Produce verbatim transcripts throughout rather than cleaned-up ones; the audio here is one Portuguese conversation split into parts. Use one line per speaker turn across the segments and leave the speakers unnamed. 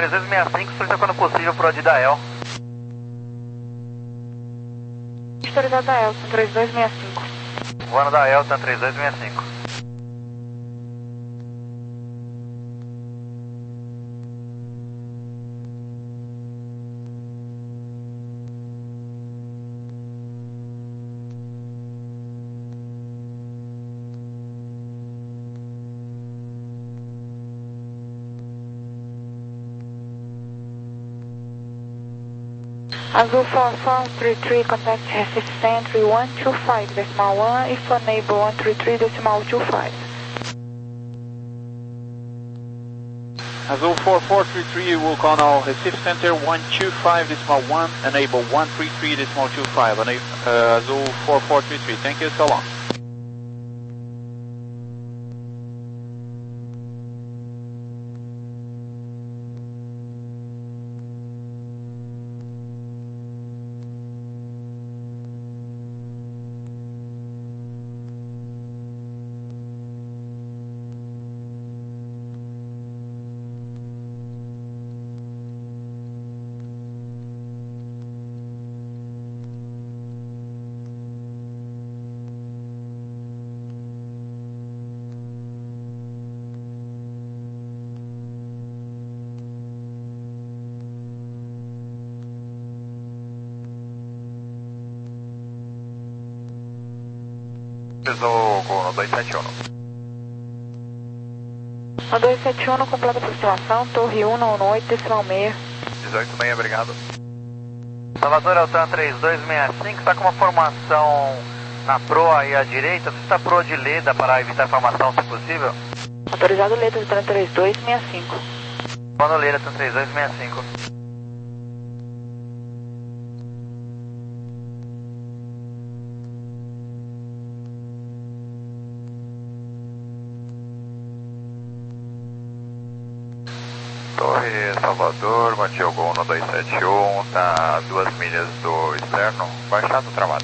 três dois seis cinco, solicita quando possível pro Adidael.
Autorizado da Elton, três dois seis cinco.
Voando da Elton, três dois seis cinco.
Azul four four three three, contact Recife Century one two five, decimal one, if unable one three three, decimal two five.
Azul four four three three, will call now Recife Center one two five, decimal one, enable one three three, decimal two five, uh, Azul four four three three, thank you, so long.
Pesou no dois sete um.
No dois sete um, completa a aproximação, Torre um nove oito, decimal seis.
dezoito meia, obrigado. Salvador Altan três dois seis cinco, está com uma formação na proa aí à direita, você está proa de Leda para evitar formação se possível?
Autorizado Leda, Altan três dois seis cinco.
Voando Leda, Altan três dois seis cinco. Torre Salvador, Mateo Gol no dois sete um, tá a duas milhas do externo, baixado travado.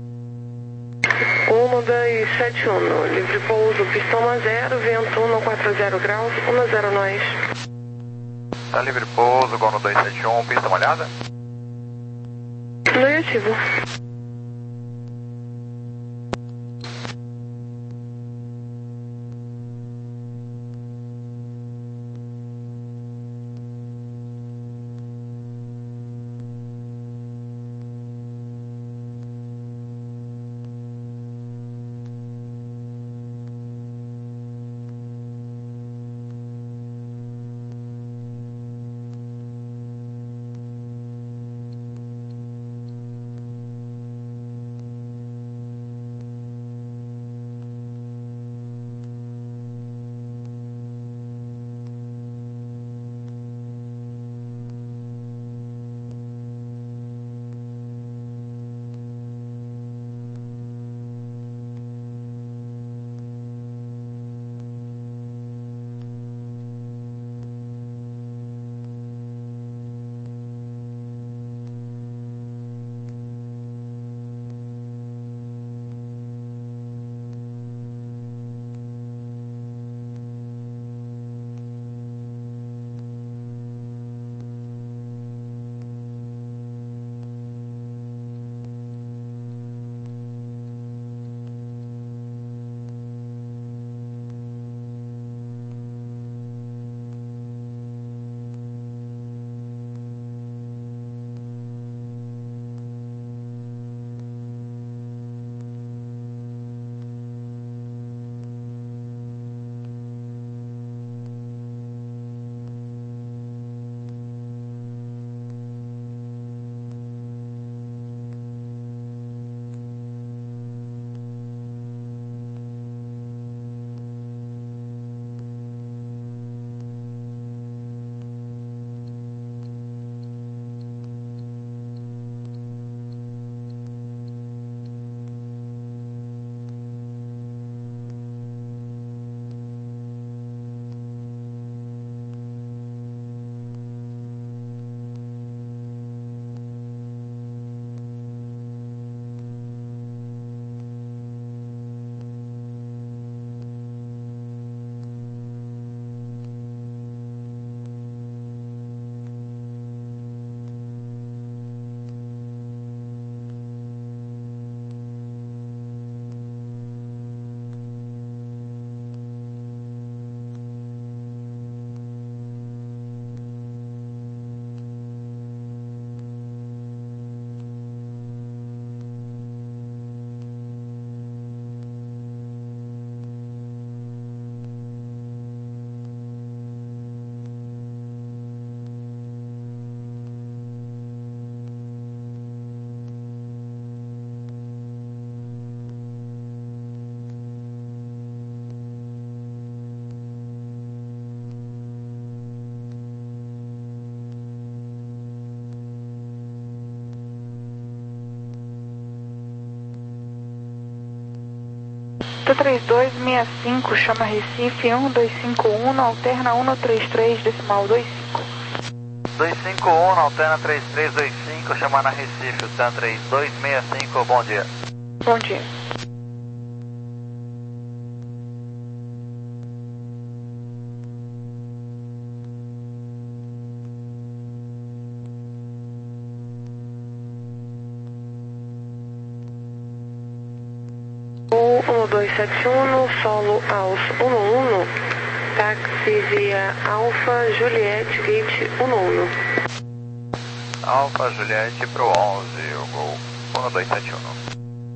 um dois sete um, livre pouso, pistão a zero, vento um quatro zero graus, um zero nós.
Tá livre pouso, Gol no dois sete um, pista molhada?
Negativo.
T trinta e dois sessenta e cinco, chama Recife um dois cinco um, alterna um três três, decimal vinte e cinco.
dois cinco um, alterna três três dois cinco, chamando a Recife, o T trinta e dois sessenta e cinco, bom dia.
Bom dia.
um dois sete um, solo aos um um, táxi via Alfa Juliette Gate um um.
Alfa Juliette pro onze, o gol um dois sete um.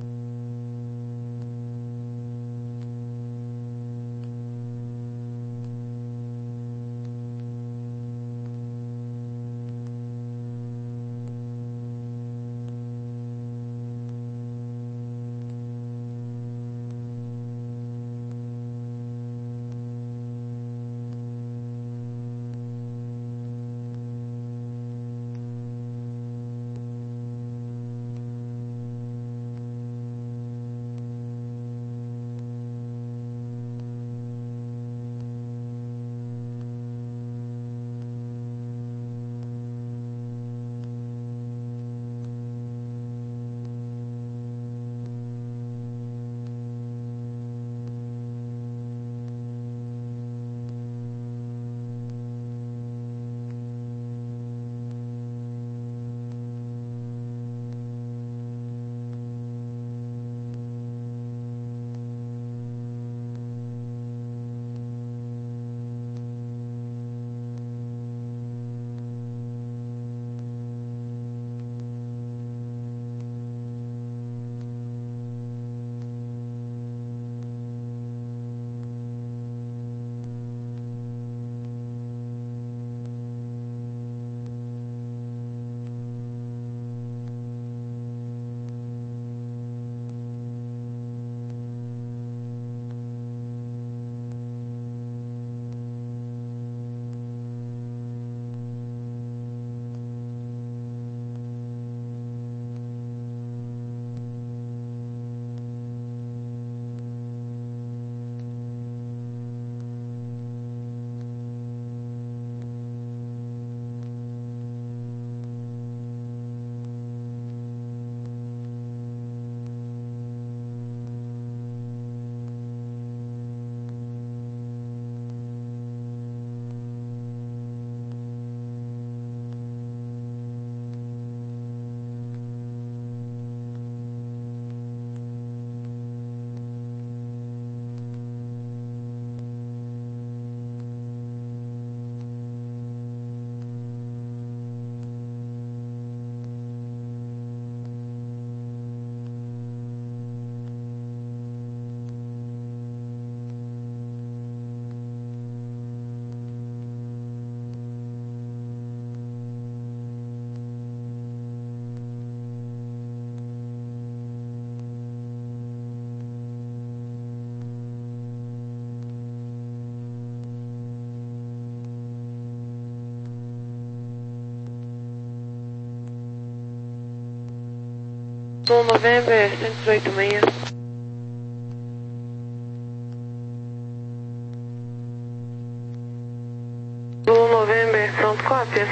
Sul November cento e dezoito seis. Sul November, pronto, cópia.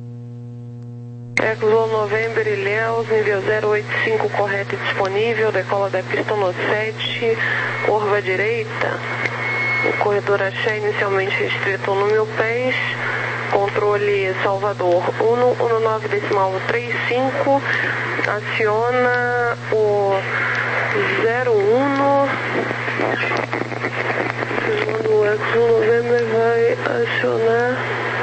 Eco Sul November, Ilhéus, nível zero oito cinco correto e disponível, decola da pista no sete, curva direita. O corredor Axé inicialmente restrito no mil pés. Controle Salvador um um nove decimal trinta e cinco, aciona o zero um, o Exo November vai acionar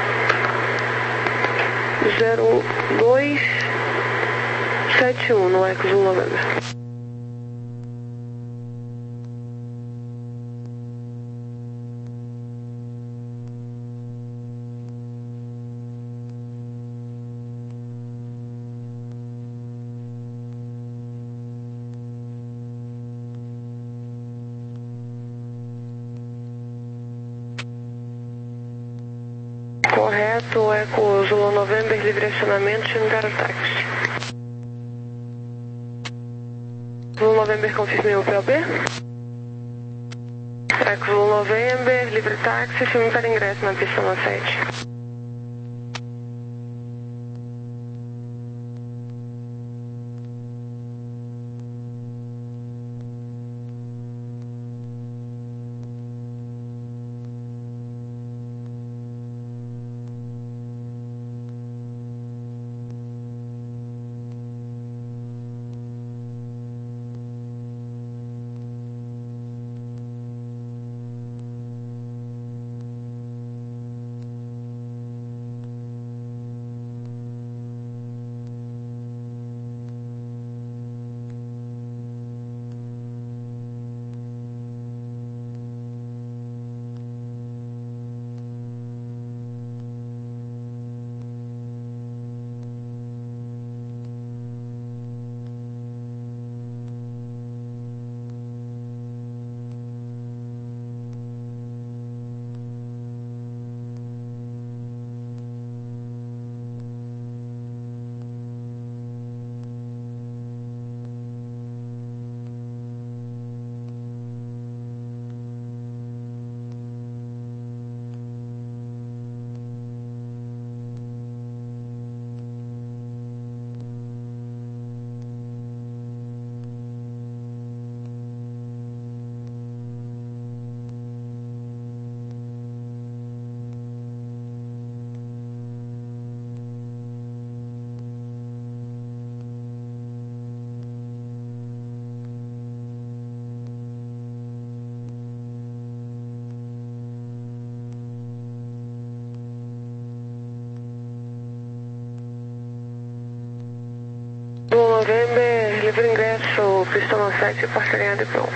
zero dois sete um no Exo November. Correto, Eco Zulu November, livre acionamento, xingar o táxi. Zulu November, confirme o P O B. Eco November, livre táxi, filme para ingresso na pista no sete. November, livre ingresso, pista no sete, porta alinhada e pronto.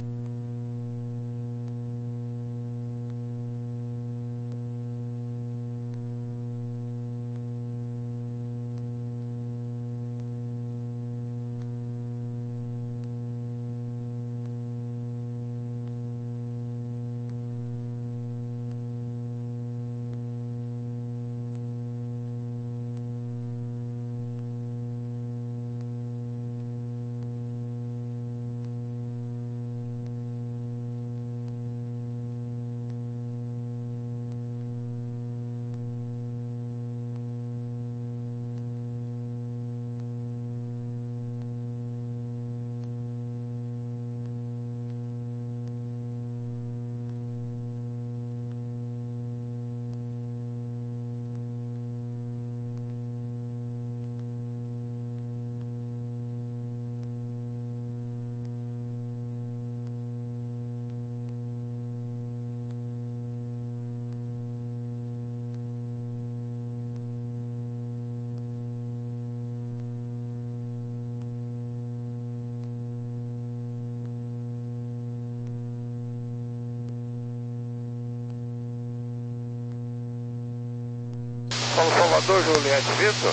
São Salvador, Juliette Vitor.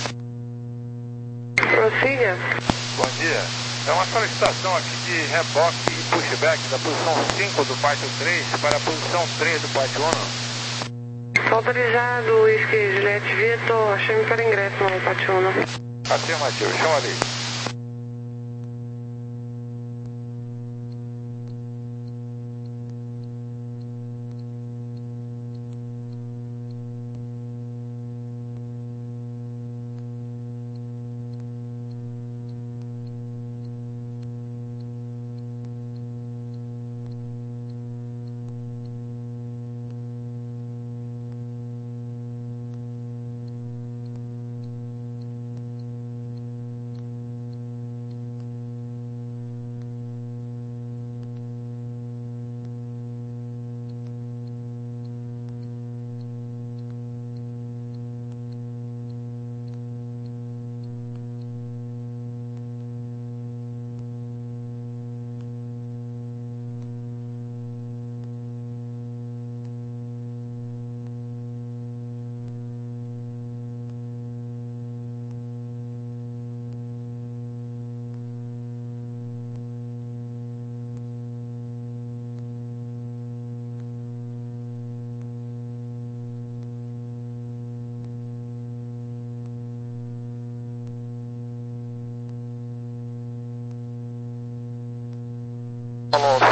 Prossiga.
Bom dia. É uma solicitação aqui de reboque e pushback da posição cinco do pátio três para a posição três do pátio um.
Autorizado, Whisky Juliette Vitor, chame para ingresso no pátio um.
Afirmativo, chama ali.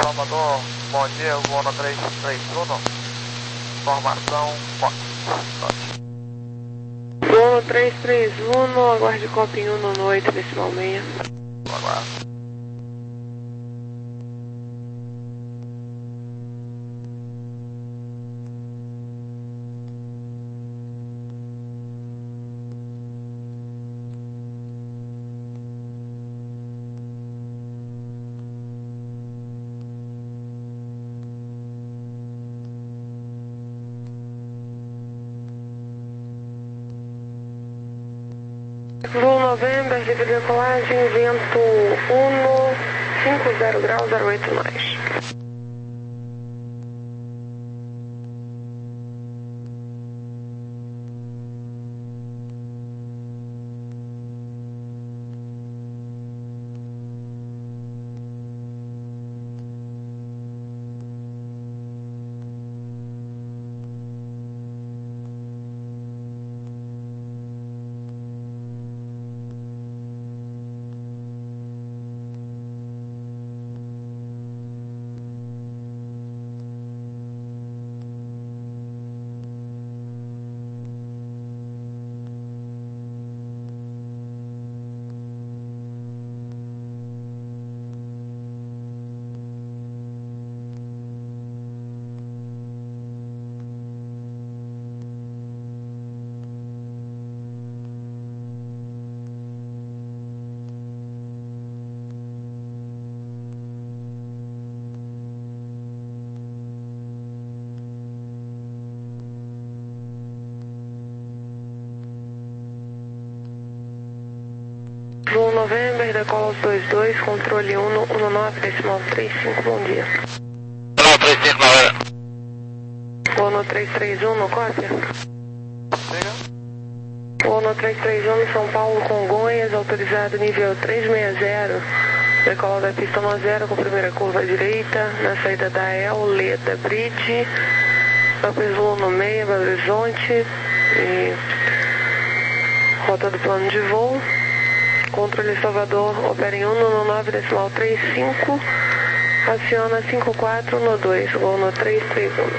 Salvador, bom dia, voo no três três um, formação Fox.
Voo no três três um, aguarde copy um no oito, decimal seis.
Aguardo.
Voo November, livre de decolagem, vento um, cinquenta graus, zero oito nós. Voo November, decola dois dois, controle um, um nove, decimal três cinco, bom dia.
Não, três cinco, não.
Voo no três três um, no cópia?
Siga.
Voo no três três um, São Paulo, Congonhas, autorizado nível trezentos e sessenta, decola da pista um zero com primeira curva à direita, na saída da El, Leda Bridge, depois voo no meio, Belo Horizonte, e rota do plano de voo. Controle Salvador, opera em um nove, decimal três cinco, aciona cinco quatro no dois, voo no três três um.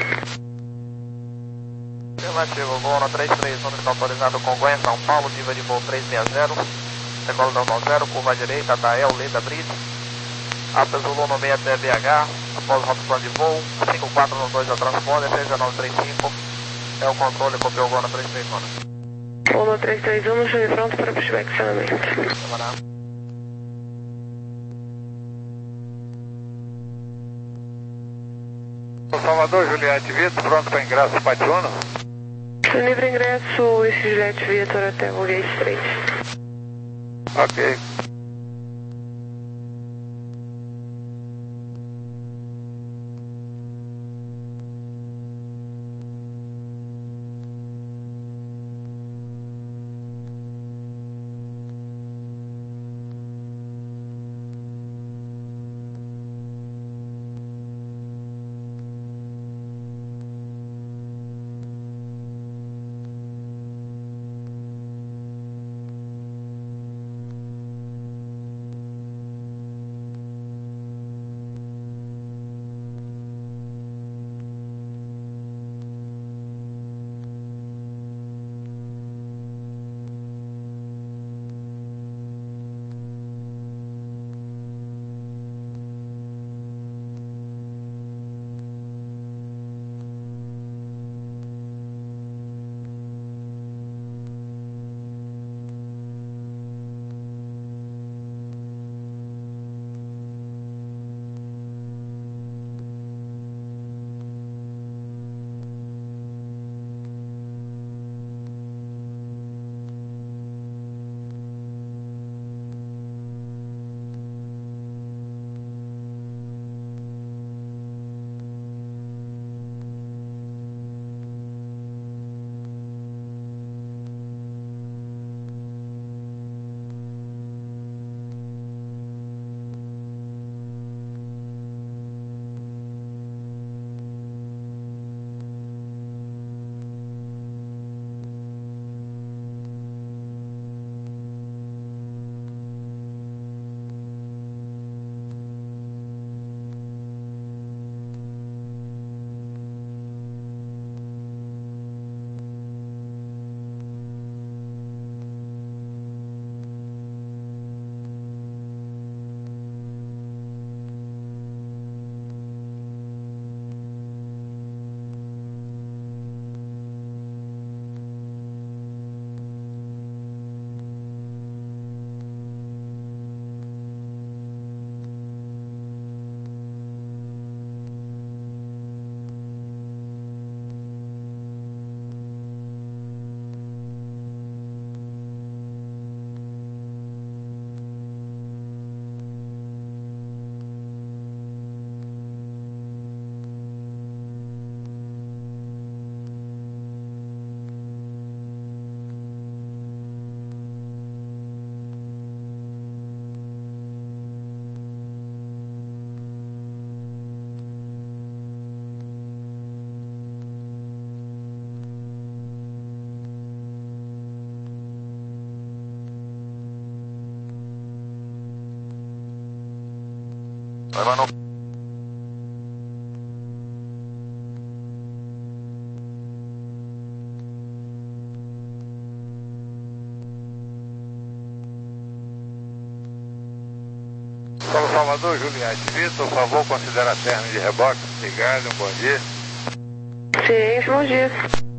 Afirmativo, voo no três três um, está autorizado Congonhas, São Paulo, nível de voo trezentos e sessenta, decola da um zero, curva à direita, da El, Leda Bridge, Alta Zulu no meio até B H, após o rota plano de voo, cinco quatro no dois é o transponder, três nove três cinco, é o controle, copiou o voo no três três um.
Voo no três três um, chame pronto para pushback e acionamento.
Salvador, Juliette Vitor, pronto para ingresso Pati Uno?
Livre ingresso, esse Juliette Vitor até o Gate três.
Ok.
Levando.
São Salvador, Juliette Vitor, por favor, considera a término de reboque. Obrigado, um bom dia.
Sim, bom dia.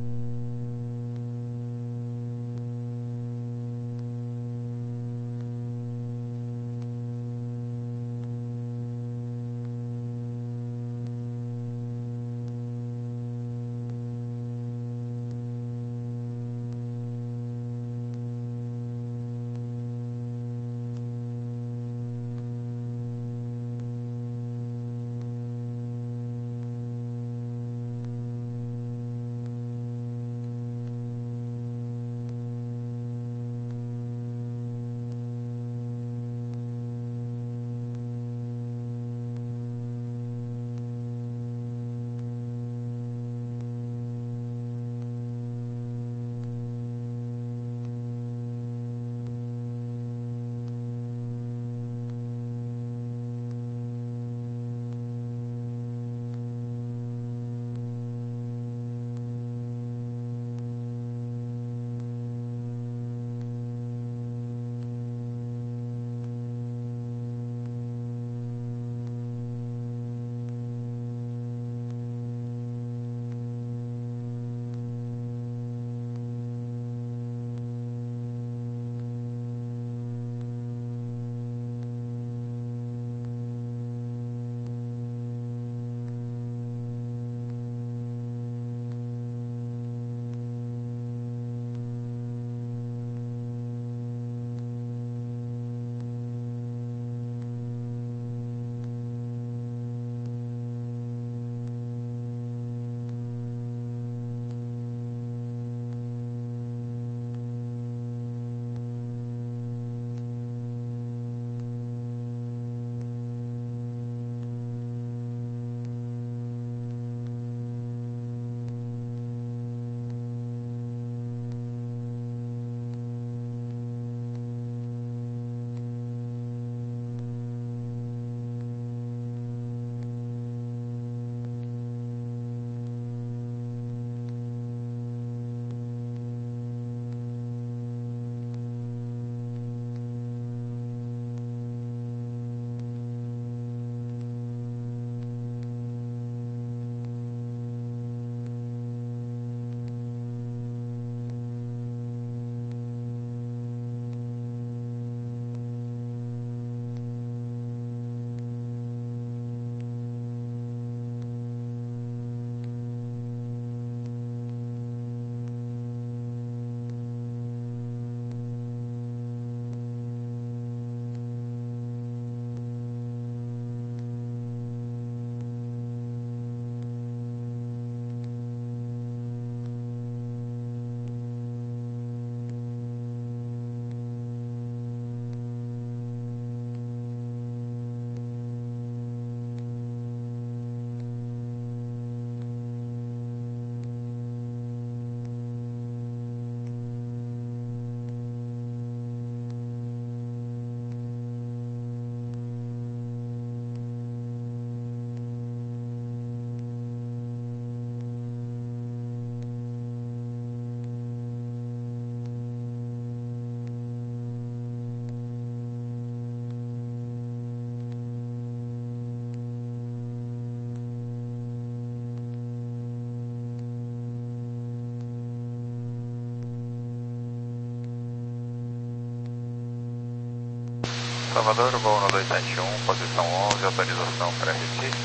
Salvador, voo um dois sete um, posição onze, autorização para Recife.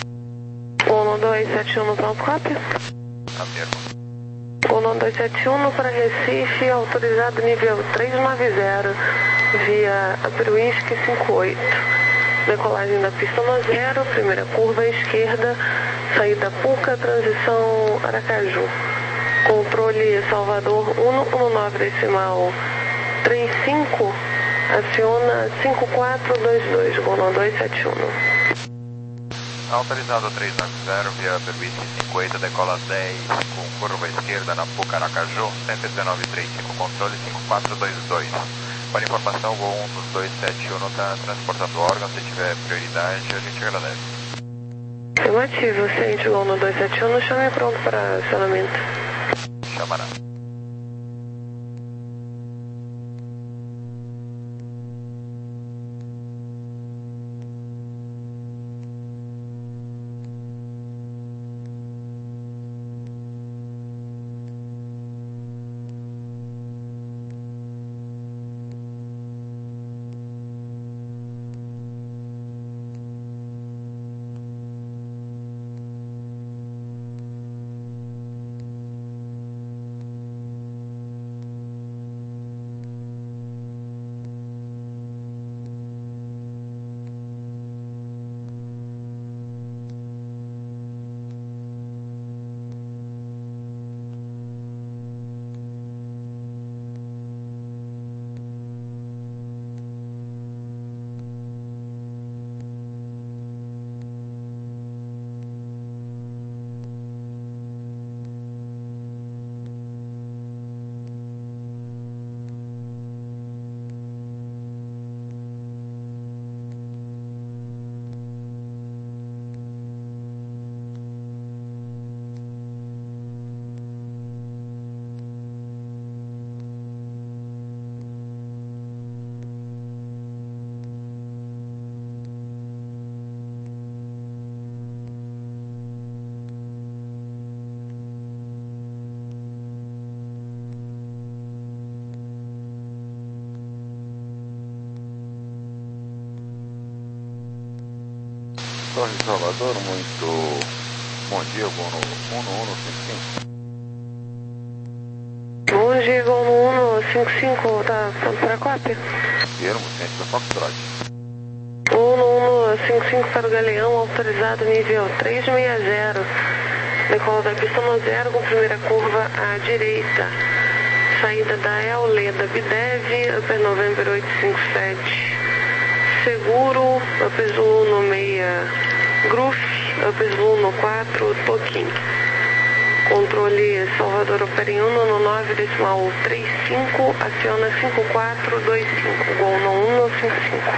um dois sete um no ponto cópia.
Afirmo.
um dois sete um para Recife, autorizado nível trezentos e noventa, via Aperuísque cinquenta e oito. Decolagem da pista no zero, primeira curva à esquerda, saída Puca, transição Aracaju. Controle Salvador cento e dezenove decimal trinta e cinco, aciona cinco quatro dois dois, um dois sete um.
Autorizado trezentos e noventa, via Aperuísque cinquenta, decola dez, com curva esquerda na Puca Aracaju, cento e dezenove vírgula trinta e cinco, controle cinco quatro dois dois. Para informação, o voo um dos dois sete um está transportando órgãos. Se tiver prioridade, a gente agradece.
Afirmativo, ciente o um no dois sete um, chame pronto para acionamento.
Chamará.
Torre Salvador, muito bom dia, voo no um no um no cinco cinco.
Bom dia, voo no um no cinco cinco, tá pronto para a cópia?
Termo, centro da Foxtrot.
um no um no cinco cinco para o Galeão, autorizado nível três seis zero. Decola da pista no zero com primeira curva à direita. Saída da Euleda Bidev, Upper November oito cinco sete. Seguro, Upper Zulu no meia Groove, Upper Zulu no quatro Toquinho. Controle Salvador Opera em um no nove decimal trinta e cinco, aciona cinco quatro dois cinco, Gol no um no cinco cinco.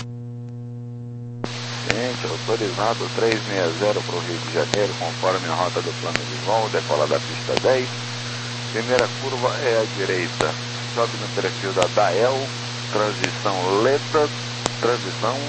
Ciente, autorizado três seis zero para o Rio de Janeiro, conforme a rota do plano de voo, decola da pista dez. Primeira curva é à direita, sobe no perfil da Dael, transição Leta, transição